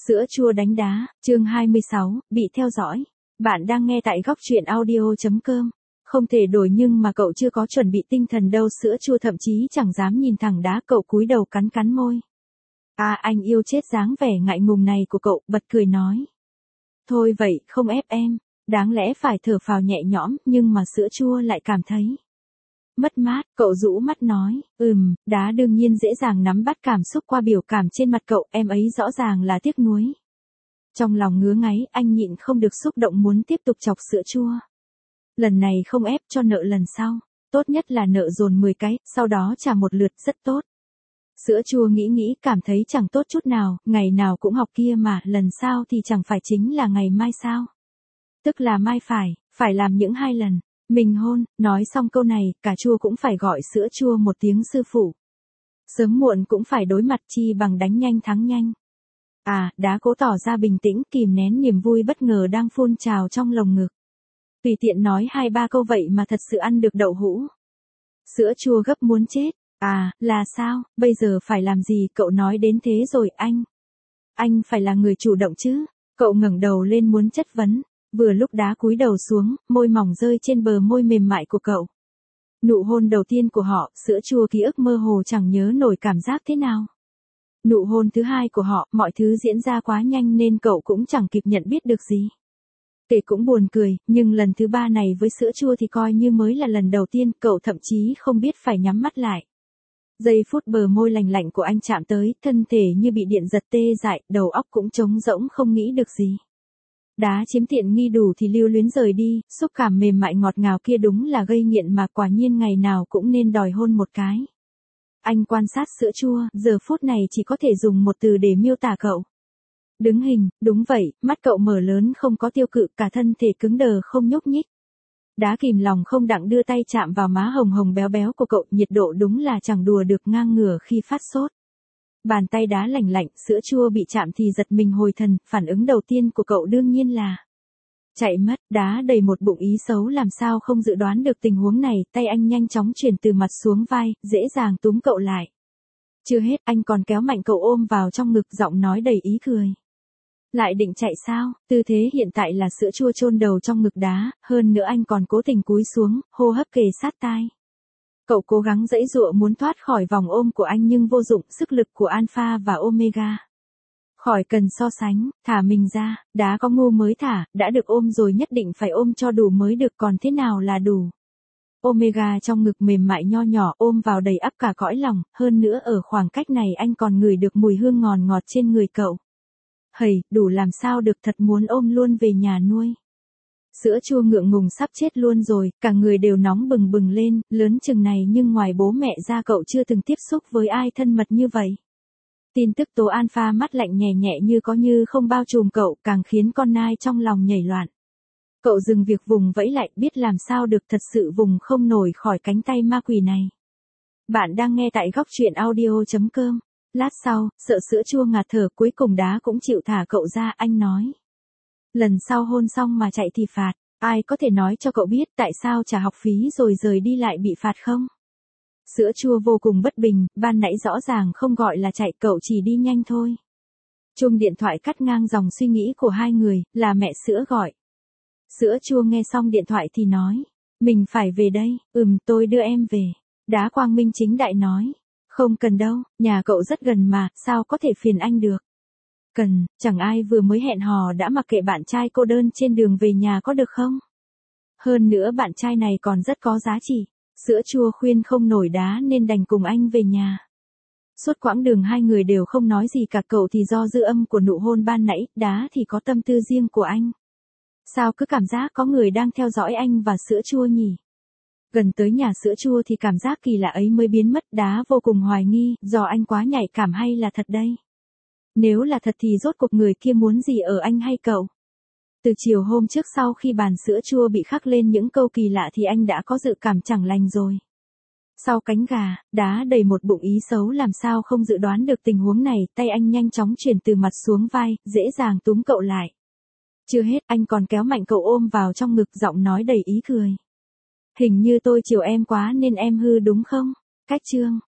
Sữa chua đánh đá, chương 26, bị theo dõi. Bạn đang nghe tại góc truyện audio.com. Không thể đổi nhưng mà cậu chưa có chuẩn bị tinh thần đâu. Sữa chua thậm chí chẳng dám nhìn thẳng đá, cậu cúi đầu cắn cắn môi. À, anh yêu chết dáng vẻ ngại ngùng này của cậu, bật cười nói. Thôi vậy, không ép em. Đáng lẽ phải thở phào nhẹ nhõm, nhưng mà sữa chua lại cảm thấy mất mát. Cậu rũ mắt nói, đá đương nhiên dễ dàng nắm bắt cảm xúc qua biểu cảm trên mặt cậu, em ấy rõ ràng là tiếc nuối. Trong lòng ngứa ngáy, anh nhịn không được xúc động muốn tiếp tục chọc sữa chua. Lần này không ép cho nợ lần sau, tốt nhất là nợ dồn 10 cái, sau đó trả một lượt rất tốt. Sữa chua nghĩ cảm thấy chẳng tốt chút nào, ngày nào cũng học kia mà, lần sau thì chẳng phải chính là ngày mai sao? Tức là mai phải làm những 2 lần. Mình hôn, nói xong câu này, cà chua cũng phải gọi sữa chua một tiếng sư phụ. Sớm muộn cũng phải đối mặt, chi bằng đánh nhanh thắng nhanh. À, đá cố tỏ ra bình tĩnh, kìm nén niềm vui bất ngờ đang phun trào trong lồng ngực. Tùy tiện nói 2-3 câu vậy mà thật sự ăn được đậu hũ. Sữa chua gấp muốn chết. À, là sao, bây giờ phải làm gì, cậu nói đến thế rồi anh. Anh phải là người chủ động chứ. Cậu ngẩng đầu lên muốn chất vấn. Vừa lúc đá cúi đầu xuống, môi mỏng rơi trên bờ môi mềm mại của cậu. Nụ hôn đầu tiên của họ, sữa chua ký ức mơ hồ chẳng nhớ nổi cảm giác thế nào. Nụ hôn thứ hai của họ, mọi thứ diễn ra quá nhanh nên cậu cũng chẳng kịp nhận biết được gì. Kể cũng buồn cười, nhưng lần thứ 3 này với sữa chua thì coi như mới là lần đầu tiên, cậu thậm chí không biết phải nhắm mắt lại. Giây phút bờ môi lành lạnh của anh chạm tới, thân thể như bị điện giật tê dại, đầu óc cũng trống rỗng không nghĩ được gì. Đá chiếm tiện nghi đủ thì lưu luyến rời đi, xúc cảm mềm mại ngọt ngào kia đúng là gây nghiện mà, quả nhiên ngày nào cũng nên đòi hôn một cái. Anh quan sát sữa chua, giờ phút này chỉ có thể dùng một từ để miêu tả cậu. Đứng hình, đúng vậy, mắt cậu mở lớn không có tiêu cự, cả thân thể cứng đờ không nhúc nhích. Đá kìm lòng không đặng đưa tay chạm vào má hồng hồng béo béo của cậu, nhiệt độ đúng là chẳng đùa được, ngang ngửa khi phát sốt. Bàn tay đá lạnh lạnh, sữa chua bị chạm thì giật mình hồi thần, phản ứng đầu tiên của cậu đương nhiên là chạy mất. Đá đầy một bụng ý xấu làm sao không dự đoán được tình huống này, tay anh nhanh chóng chuyển từ mặt xuống vai, dễ dàng túm cậu lại. Chưa hết, anh còn kéo mạnh cậu ôm vào trong ngực, giọng nói đầy ý cười. Lại định chạy sao? Tư thế hiện tại là sữa chua chôn đầu trong ngực đá, hơn nữa anh còn cố tình cúi xuống, hô hấp kề sát tai. Cậu cố gắng giãy giụa muốn thoát khỏi vòng ôm của anh nhưng vô dụng, sức lực của Alpha và Omega. Khỏi cần so sánh, thả mình ra, đá có ngu mới thả, đã được ôm rồi nhất định phải ôm cho đủ mới được, còn thế nào là đủ. Omega trong ngực mềm mại nho nhỏ ôm vào đầy ắp cả cõi lòng, hơn nữa ở khoảng cách này anh còn ngửi được mùi hương ngọt ngọt trên người cậu. Hầy, đủ làm sao được, thật muốn ôm luôn về nhà nuôi. Sữa chua ngượng ngùng sắp chết luôn rồi, cả người đều nóng bừng bừng lên, lớn chừng này nhưng ngoài bố mẹ ra cậu chưa từng tiếp xúc với ai thân mật như vậy. Tin tức tố Alpha mắt lạnh nhẹ nhẹ như có như không bao trùm cậu, càng khiến con nai trong lòng nhảy loạn. Cậu dừng việc vùng vẫy lại, biết làm sao được, thật sự vùng không nổi khỏi cánh tay ma quỷ này. Bạn đang nghe tại góc truyện audio.com. Lát sau, sợ sữa chua ngạt thở, cuối cùng đá cũng chịu thả cậu ra, anh nói. Lần sau hôn xong mà chạy thì phạt, ai có thể nói cho cậu biết tại sao trả học phí rồi rời đi lại bị phạt không? Sữa chua vô cùng bất bình, ban nãy rõ ràng không gọi là chạy, cậu chỉ đi nhanh thôi. Chuông điện thoại cắt ngang dòng suy nghĩ của hai người, là mẹ sữa gọi. Sữa chua nghe xong điện thoại thì nói, mình phải về đây, tôi đưa em về. Đá quang minh chính đại nói, không cần đâu, nhà cậu rất gần mà, sao có thể phiền anh được. Cần, chẳng ai vừa mới hẹn hò đã mặc kệ bạn trai cô đơn trên đường về nhà có được không? Hơn nữa bạn trai này còn rất có giá trị. Sữa chua khuyên không nổi đá nên đành cùng anh về nhà. Suốt quãng đường hai người đều không nói gì cả, cậu thì do dư âm của nụ hôn ban nãy, đá thì có tâm tư riêng của anh. Sao cứ cảm giác có người đang theo dõi anh và sữa chua nhỉ? Gần tới nhà sữa chua thì cảm giác kỳ lạ ấy mới biến mất, đá vô cùng hoài nghi, do anh quá nhạy cảm hay là thật đây? Nếu là thật thì rốt cuộc người kia muốn gì ở anh hay cậu? Từ chiều hôm trước sau khi bàn sữa chua bị khắc lên những câu kỳ lạ thì anh đã có dự cảm chẳng lành rồi. Sau cánh gà, đá đầy một bụng ý xấu làm sao không dự đoán được tình huống này, tay anh nhanh chóng chuyển từ mặt xuống vai, dễ dàng túm cậu lại. Chưa hết, anh còn kéo mạnh cậu ôm vào trong ngực, giọng nói đầy ý cười. Hình như tôi chiều em quá nên em hư đúng không? Cách chương.